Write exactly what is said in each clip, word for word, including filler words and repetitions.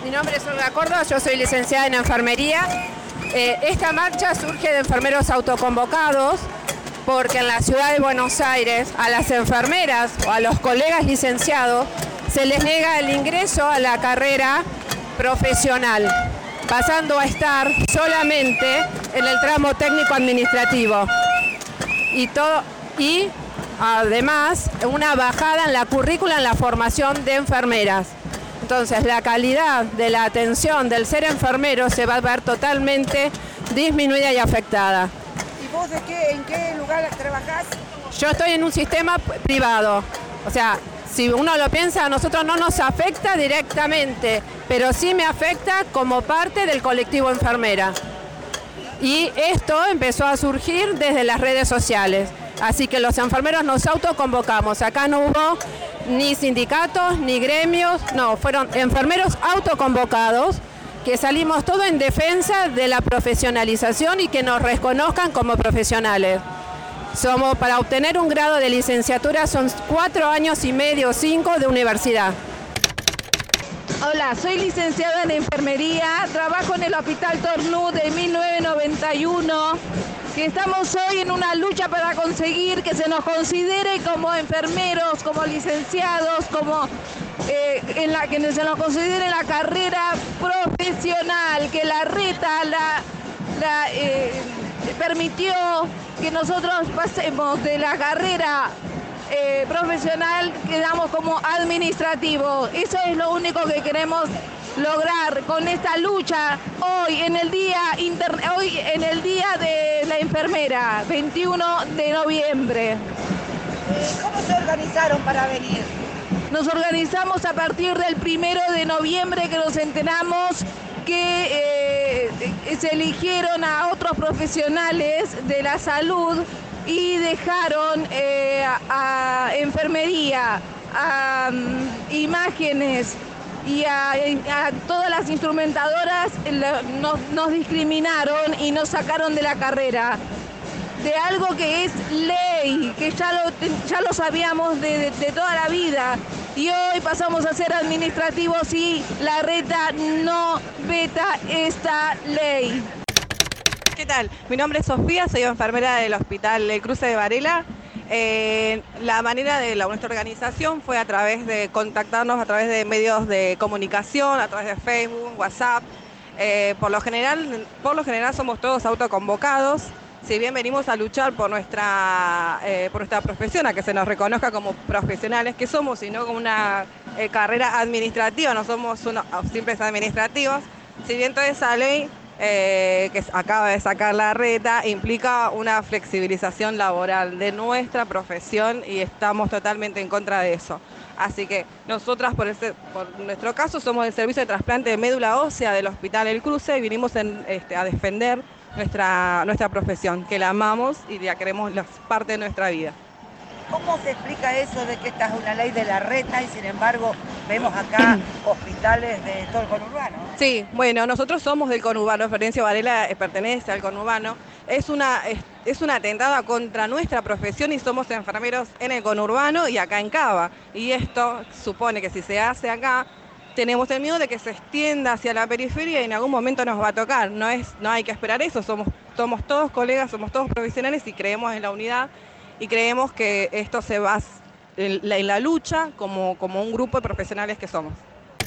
Mi nombre es Olga Córdoba, yo soy licenciada en enfermería. Eh, esta marcha surge de enfermeros autoconvocados porque en la ciudad de Buenos Aires a las enfermeras o a los colegas licenciados se les niega el ingreso a la carrera profesional, pasando a estar solamente en el tramo técnico administrativo. Y, todo, y además una bajada en la currícula en la formación de enfermeras. Entonces la calidad de la atención del ser enfermero se va a ver totalmente disminuida y afectada. ¿Y vos de qué, en qué lugar trabajás? Yo estoy en un sistema privado, o sea, si uno lo piensa, a nosotros no nos afecta directamente, pero sí me afecta como parte del colectivo enfermera. Y esto empezó a surgir desde las redes sociales. Así que los enfermeros nos autoconvocamos. Acá no hubo ni sindicatos, ni gremios, no, fueron enfermeros autoconvocados que salimos todo en defensa de la profesionalización y que nos reconozcan como profesionales. Somos, para obtener un grado de licenciatura son cuatro años y medio, cinco de universidad. Hola, soy licenciada en enfermería, trabajo en el Hospital Tornú de mil novecientos noventa y uno, que estamos hoy en una lucha para conseguir que se nos considere como enfermeros, como licenciados, como eh, en la que se nos considere la carrera profesional, que la reta la, la eh, permitió que nosotros pasemos de la carrera Eh, profesional, quedamos como administrativo. Eso es lo único que queremos lograr con esta lucha hoy en el día inter... hoy en el día de la enfermera, veintiuno de noviembre. Eh, ¿Cómo se organizaron para venir? Nos organizamos a partir del primero de noviembre, que nos enteramos que eh, se eligieron a otros profesionales de la salud y dejaron eh, a, a enfermería, a um, imágenes y a, a todas las instrumentadoras nos, nos discriminaron y nos sacaron de la carrera, de algo que es ley, que ya lo, ya lo sabíamos de, de, de toda la vida, y hoy pasamos a ser administrativos y la reta no veta esta ley. ¿Qué tal? Mi nombre es Sofía, soy enfermera del Hospital El Cruce de Varela. Eh, la manera de la, nuestra organización fue a través de contactarnos a través de medios de comunicación, a través de Facebook, WhatsApp. Eh, por lo general, por lo general somos todos autoconvocados. Si bien venimos a luchar por nuestra, eh, por nuestra profesión, a que se nos reconozca como profesionales que somos, sino como una eh, carrera administrativa, no somos unos simples administrativos. Si bien toda esa ley Eh, que acaba de sacar la reta, implica una flexibilización laboral de nuestra profesión y estamos totalmente en contra de eso. Así que nosotras, por, ese, por nuestro caso, somos del servicio de trasplante de médula ósea del Hospital El Cruce y vinimos en, este, a defender nuestra, nuestra profesión, que la amamos y la queremos la parte de nuestra vida. ¿Cómo se explica eso de que esta es una ley de la reta y sin embargo vemos acá hospitales de todo el conurbano? Sí, bueno, nosotros somos del conurbano, Florencio Varela pertenece al conurbano. Es, una, es, es un atentado contra nuestra profesión y somos enfermeros en el conurbano y acá en Cava. Y esto supone que si se hace acá, tenemos el miedo de que se extienda hacia la periferia y en algún momento nos va a tocar. No, es, no hay que esperar eso, somos, somos todos colegas, somos todos profesionales y creemos en la unidad. Y creemos que esto se va en la, en la lucha como, como un grupo de profesionales que somos.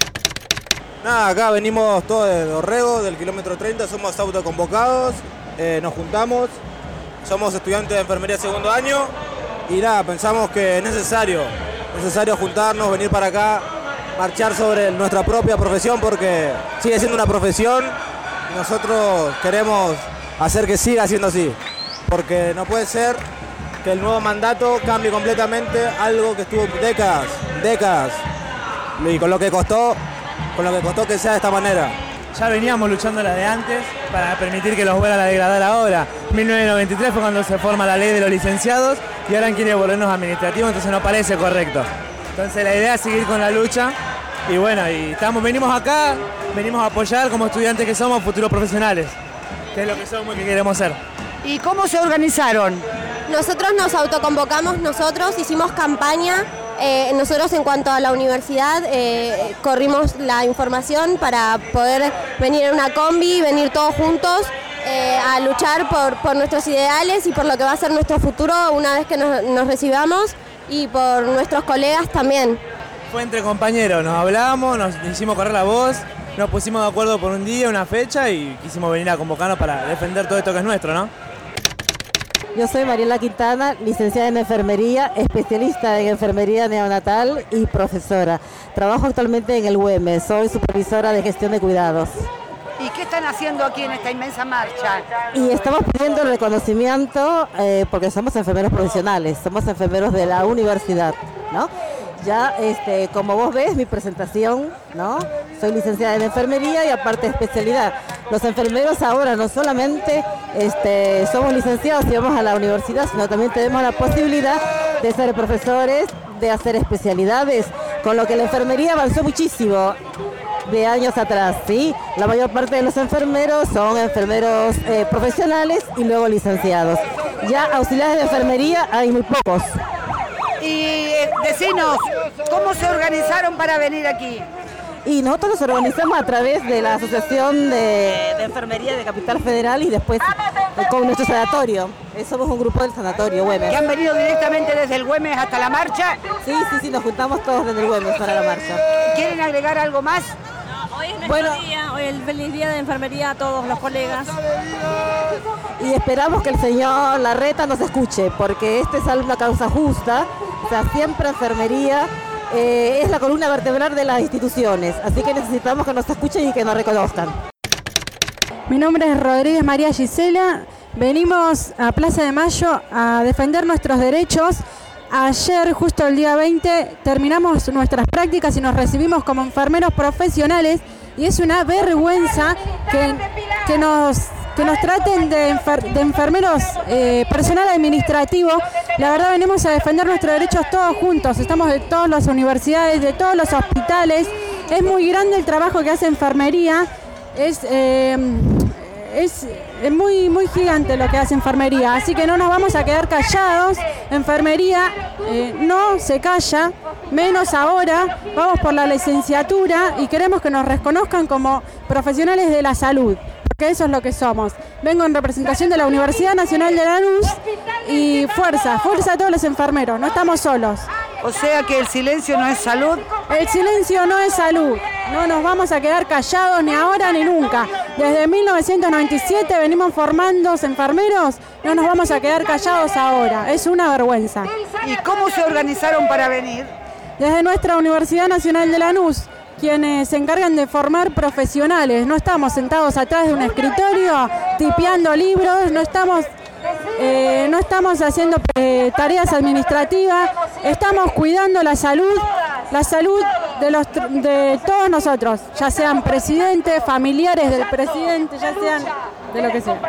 Nada, acá venimos todos de Dorrego, del kilómetro treinta, somos autoconvocados, eh, nos juntamos, somos estudiantes de enfermería segundo año y nada, pensamos que es necesario, necesario juntarnos, venir para acá, marchar sobre nuestra propia profesión porque sigue siendo una profesión y nosotros queremos hacer que siga siendo así, porque no puede ser que el nuevo mandato cambie completamente algo que estuvo décadas, décadas, y con lo que costó, con lo que costó que sea de esta manera. Ya veníamos luchando la de antes para permitir que los vuelvan a degradar ahora. mil novecientos noventa y tres fue cuando se forma la ley de los licenciados y ahora quieren volvernos administrativos, entonces no parece correcto. Entonces la idea es seguir con la lucha y bueno, y estamos, venimos acá, venimos a apoyar como estudiantes que somos futuros profesionales, que es lo que somos y que queremos ser. ¿Y cómo se organizaron? Nosotros nos autoconvocamos, nosotros hicimos campaña Eh, nosotros en cuanto a la universidad eh, corrimos la información para poder venir en una combi, venir todos juntos eh, a luchar por, por nuestros ideales y por lo que va a ser nuestro futuro una vez que nos, nos recibamos y por nuestros colegas también. Fue entre compañeros, nos hablamos, nos hicimos correr la voz, nos pusimos de acuerdo por un día, una fecha y quisimos venir a convocarnos para defender todo esto que es nuestro, ¿no? Yo soy Mariela Quintana, licenciada en enfermería, especialista en enfermería neonatal y profesora. Trabajo actualmente en el U E M E, soy supervisora de gestión de cuidados. ¿Y qué están haciendo aquí en esta inmensa marcha? Y estamos pidiendo el reconocimiento eh, porque somos enfermeros profesionales, somos enfermeros de la universidad, ¿no? Ya, este, como vos ves, mi presentación, ¿no? Soy licenciada en enfermería y aparte especialidad. Los enfermeros ahora no solamente este, somos licenciados y vamos a la universidad, sino también tenemos la posibilidad de ser profesores, de hacer especialidades, con lo que la enfermería avanzó muchísimo de años atrás, ¿sí? La mayor parte de los enfermeros son enfermeros eh, profesionales y luego licenciados. Ya auxiliares de enfermería hay muy pocos. Y eh, decinos, ¿cómo se organizaron para venir aquí? Y nosotros nos organizamos a través de la Asociación de, de Enfermería de Capital Federal y después con nuestro sanatorio. Eh, somos un grupo del sanatorio Güemes. ¿Que han venido directamente desde el Güemes hasta la marcha? Sí, sí, sí, nos juntamos todos desde el Güemes para la marcha. ¿Quieren agregar algo más? No, hoy es nuestro bueno, día, hoy es el feliz día de enfermería a todos los colegas. Y esperamos que el señor Larreta nos escuche, porque esta es una causa justa, o sea, siempre enfermería eh, es la columna vertebral de las instituciones, así que necesitamos que nos escuchen y que nos reconozcan. Mi nombre es Rodríguez María Gisela, venimos a Plaza de Mayo a defender nuestros derechos. Ayer, justo el día veinte, terminamos nuestras prácticas y nos recibimos como enfermeros profesionales y es una vergüenza que, que, nos, que nos traten de, enfer, de enfermeros eh, personal administrativo. La verdad venimos a defender nuestros derechos todos juntos, estamos de todas las universidades, de todos los hospitales. Es muy grande el trabajo que hace enfermería, es... Eh, Es, es muy, muy gigante lo que hace enfermería, así que no nos vamos a quedar callados. Enfermería eh, no se calla, menos ahora. Vamos por la licenciatura y queremos que nos reconozcan como profesionales de la salud, porque eso es lo que somos. Vengo en representación de la Universidad Nacional de Lanús y fuerza, fuerza a todos los enfermeros, no estamos solos. O sea que el silencio no es salud. El silencio no es salud. No nos vamos a quedar callados ni ahora ni nunca. Desde mil novecientos noventa y siete venimos formando enfermeros, no nos vamos a quedar callados ahora. Es una vergüenza. ¿Y cómo se organizaron para venir? Desde nuestra Universidad Nacional de Lanús, quienes se encargan de formar profesionales. No estamos sentados atrás de un escritorio tipeando libros, no estamos... Eh, no estamos haciendo eh, tareas administrativas, estamos cuidando la salud, la salud de, los, de todos nosotros, ya sean presidentes, familiares del presidente, ya sean de lo que sea.